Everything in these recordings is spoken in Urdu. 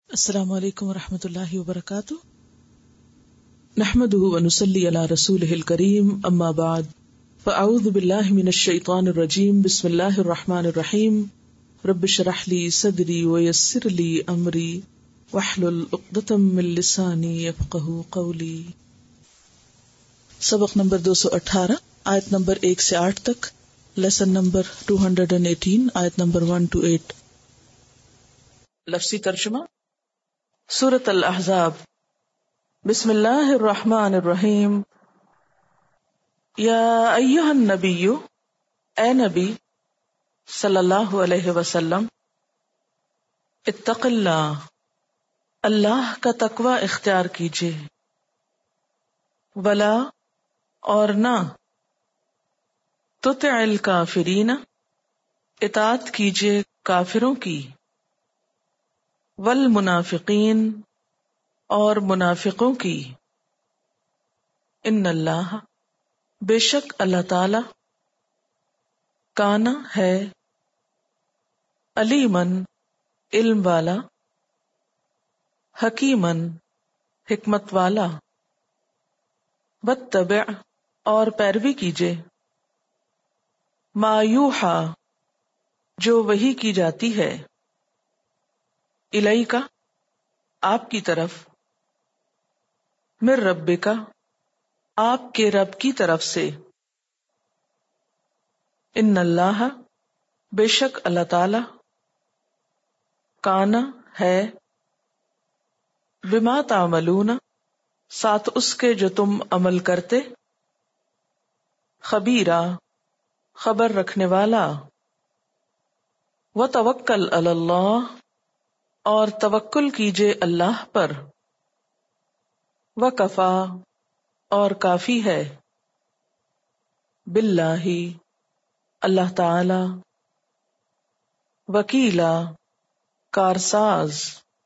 السلام علیکم ورحمۃ اللہ وبرکاتہ، نحمده ونصلی علی رسولہ الکریم، اما بعد فاعوذ باللہ من الشیطان الرجیم، بسم اللہ الرحمن الرحیم، رب اشرح لی صدری ویسر لی امری واحلل عقدۃ من لسانی یفقہوا قولی۔ سبق نمبر 218، آیت نمبر 1 سے 8 تک، لیسن نمبر 218، آیت نمبر 1 to 8۔ لفظی ترجمہ۔ سورۃ الاحزاب۔ بسم اللہ الرحمن الرحیم۔ یا ایہا النبی، اے نبی صلی اللہ علیہ وسلم، اتق اللہ، اللہ کا تقوی اختیار کیجئے، ولا اور نہ، تطع الکافرین، اطاعت کیجئے کافروں کی، والمنافقین، اور منافقوں کی، ان اللہ، بے شک اللہ تعالی، کانا ہے، علیمن، علم والا، حکیمن، حکمت والا، واتبع، اور پیروی کیجئے، ما یوحا، جو وحی کی جاتی ہے، الیک، آپ کی طرف، من ربک، آپ کے رب کی طرف سے، ان اللہ، بے شک اللہ تعالی، کانا ہے، بما تعملون، ساتھ اس کے جو تم عمل کرتے، خبیرا، خبر رکھنے والا، وتوکل علی اللہ، اور توکل کیجئے اللہ پر، وکفا، اور کافی ہے، باللہ، اللہ تعالی، وکیلا، کارساز،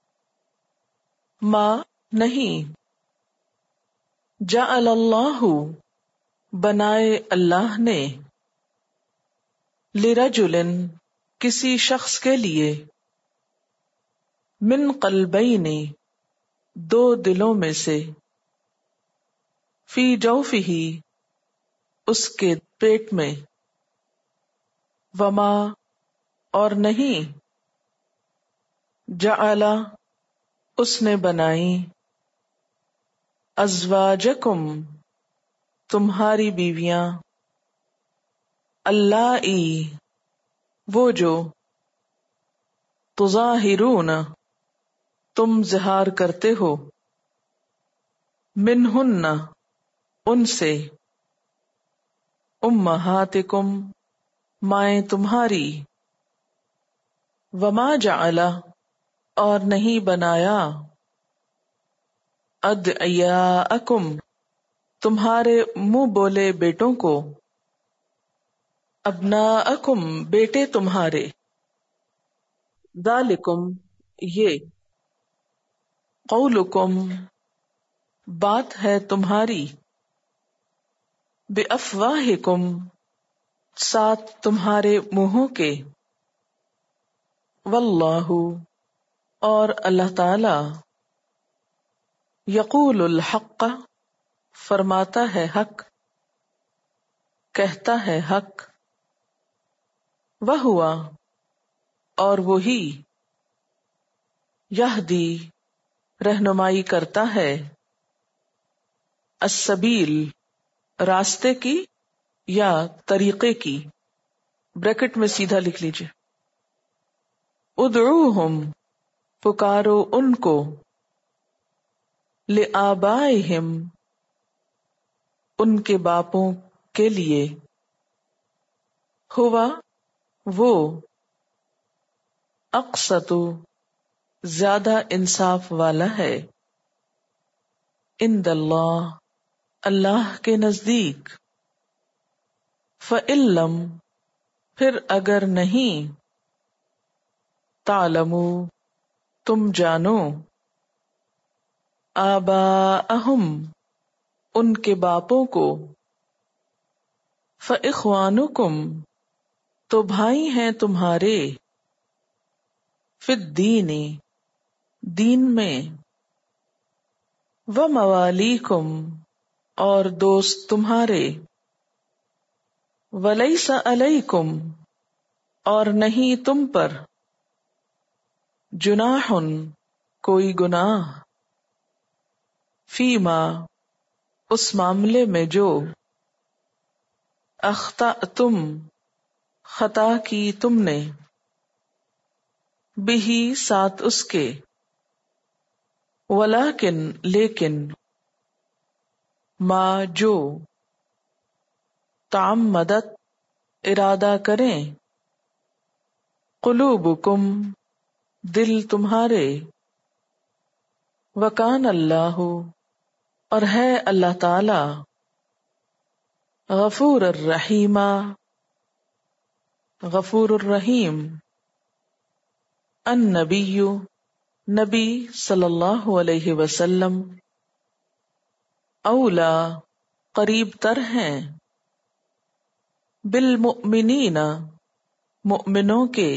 ما، نہیں، جعل اللہ، بنائے اللہ نے، لرجل، کسی شخص کے لیے، من قلبین، دو دلوں میں سے، فی جوفہ، اس کے پیٹ میں، وما، اور نہیں، جعل، اس نے بنائی، ازواجکم، تمہاری بیویاں، اللائی، وہ جو، تظاہرون، تم ظہار کرتے ہو، منہن، ان سے، امہاتکم، مائیں تمہاری، وما جعل، اور نہیں بنایا، ادعیاءکم، تمہارے منہ بولے بیٹوں کو، ابناءکم، بیٹے تمہارے، ذالکم، یہ، قولکم، بات ہے تمہاری، بافواہکم، ساتھ تمہارے منہوں کے، واللہ، اور اللہ تعالی، یقول الحق، فرماتا ہے حق، کہتا ہے حق، وہو، اور وہی، یہدی، رہنمائی کرتا ہے، السبیل، راستے کی یا طریقے کی، بریکٹ میں سیدھا لکھ لیجئے، ادعوہم، پکارو ان کو، لآبائہم، ان کے باپوں کے لیے، ہوا، وہ، اقسط، زیادہ انصاف والا ہے، عند اللہ، اللہ کے نزدیک، فإن لم، پھر اگر نہیں، تعلموا، تم جانو، آباءہم، ان کے باپوں کو، فإخوانکم، تو بھائی ہیں تمہارے، فی الدین، دین میں، وموالیکم اور دوست تمہارے، ولیس علیکم اور نہیں تم پر، جناح کوئی گناہ، فیما اس معاملے میں جو، اخطأتم خطا کی تم نے، بہی ساتھ اس کے، ولیکن لیکن، ما جو، تعمدت ارادہ کریں، قلوبکم دل تمہارے، وکان اللہ اور ہے اللہ تعالی، غفور الرحیم غفور الرحیم، النبی نبی صلی اللہ علیہ وسلم، اولا قریب تر ہیں، بالمؤمنین مؤمنوں کے،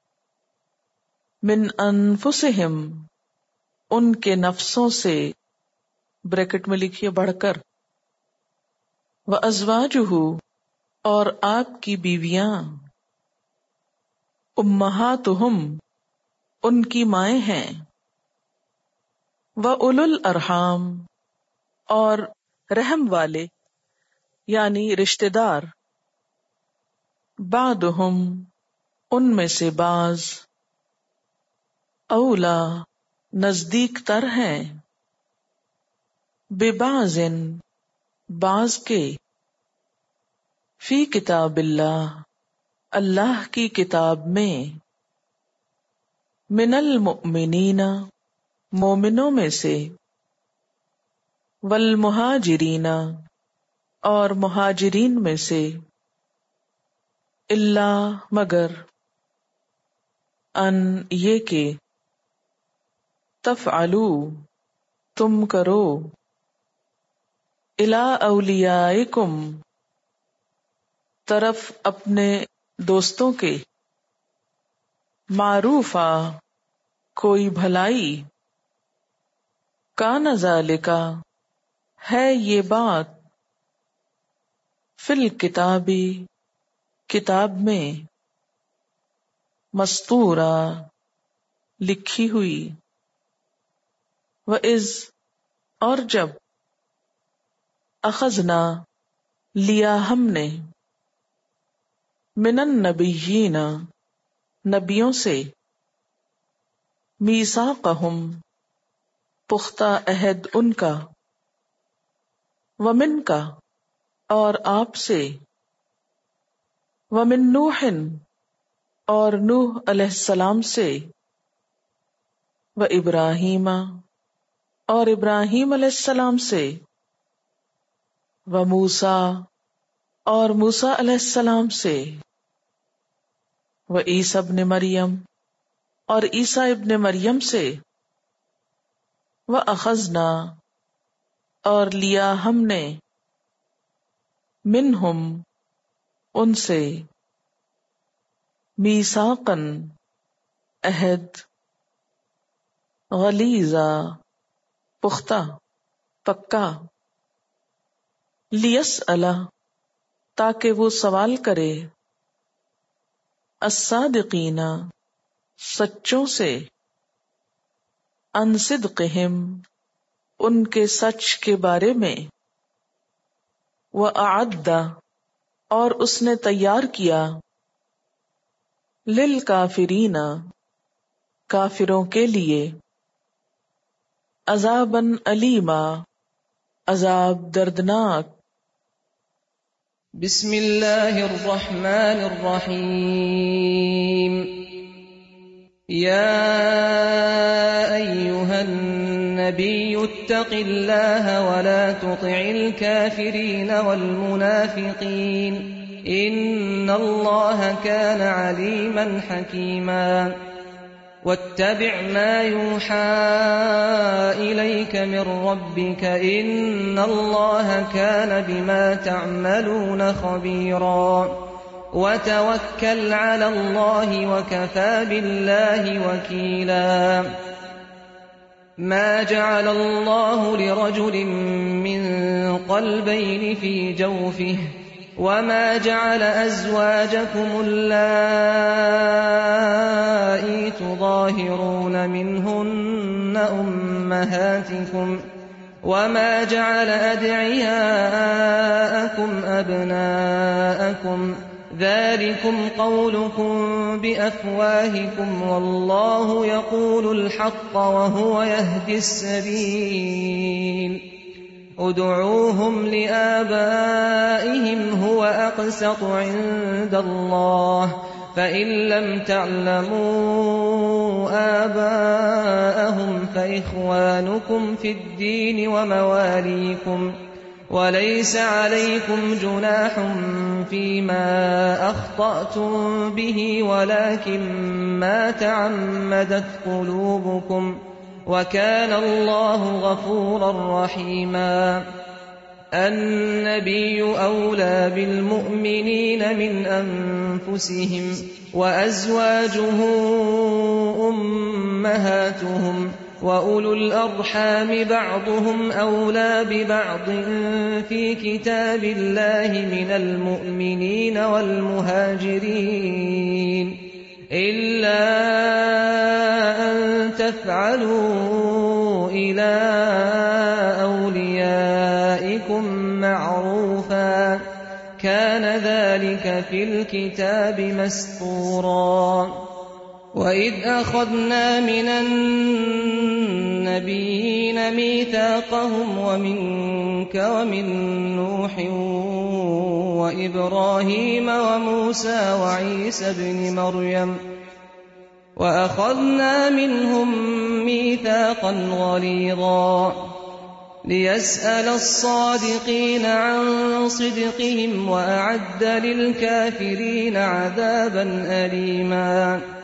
من انفسہم ان کے نفسوں سے، بریکٹ میں لکھیے بڑھ کر، وازواجہ اور آپ کی بیویاں، امہاتہم ان کی مائیں ہیں، وَأُولُو الْأَرْحَامِ اور رحم والے یعنی رشتہ دار، بعضہم ان میں سے بعض، اولا نزدیک تر ہیں، ببعض بعض کے، فی کتاب اللہ اللہ کی کتاب میں، من المؤمنین مومنوں میں سے، والمہاجرین اور مہاجرین میں سے، الا مگر، ان یہ کہ، تفعلوا تم کرو، الی اولیائکم طرف اپنے دوستوں کے، معروفا کوئی بھلائی، کان ذالک ہے یہ بات، فی الکتابی کتاب میں، مسطورا لکھی ہوئی، وَإِذْ اور جب، اخذنا لیا ہم نے، من النبیین نبیوں سے، میثاقہم پختہ عہد ان کا، ومن کا اور آپ سے، ومن نوح اور نوح علیہ السلام سے، وابراہیم اور ابراہیم علیہ السلام سے، وموسیٰ اور موسیٰ علیہ السلام سے، وعیسیٰ ابن مریم اور عیسیٰ ابن مریم سے، وَأَخَذْنَا اور لیا ہم نے، منہم ان سے، میثاقاً عہد، غلیظا پختہ پکا، لیسأل تاکہ وہ سوال کرے، الصادقین سچوں سے، عن صدقہم ان کے سچ کے بارے میں، وأعد اور اس نے تیار کیا، للکافرین کافروں کے لیے، عذاباً علیما عذاب دردناک۔ بسم اللہ الرحمن الرحیم، یا ایہا النبی اتق اللہ ولا تطع الكافرین والمنافقین ان اللہ كان علیما حکیما، واتبع ما يوحى إليك من ربك إن الله كان بما تعملون خبيرا، وتوكل على الله وكفى بالله وكيلا۔ ما جعل الله لرجل من قلبين في جوفه وما جعل أزواجكم اللائي تظاهرون منهن أمهاتكم وما جعل أدعياءكم أبناءكم ذلكم قولكم بأفواهكم والله يقول الحق وهو يهدي السبيل ادعوهم لآبائهم هو أقسط عند الله فإن لم تعلموا آباءهم فإخوانكم في الدين ومواليكم وليس عليكم جناح فيما أخطأتم به ولكن ما تعمدت قلوبكم وكان الله غفورا رحيما النبي أولى بالمؤمنين من أنفسهم وأزواجه أمهاتهم وأولو الأرحام بعضهم أولى ببعض في كتاب الله من المؤمنين والمهاجرين إلا أن تفعلوا إلى أوليائكم معروفا كان ذلك في الكتاب مسطورا وإذ أخذنا من النبيين ميثاقهم ومنك ومن نوح وإبراهيم وموسى وعيسى ابن مريم وأخذنا منهم ميثاقا غليظا ليسأل الصادقين عن صدقهم وأعد للكافرين عذابا أليما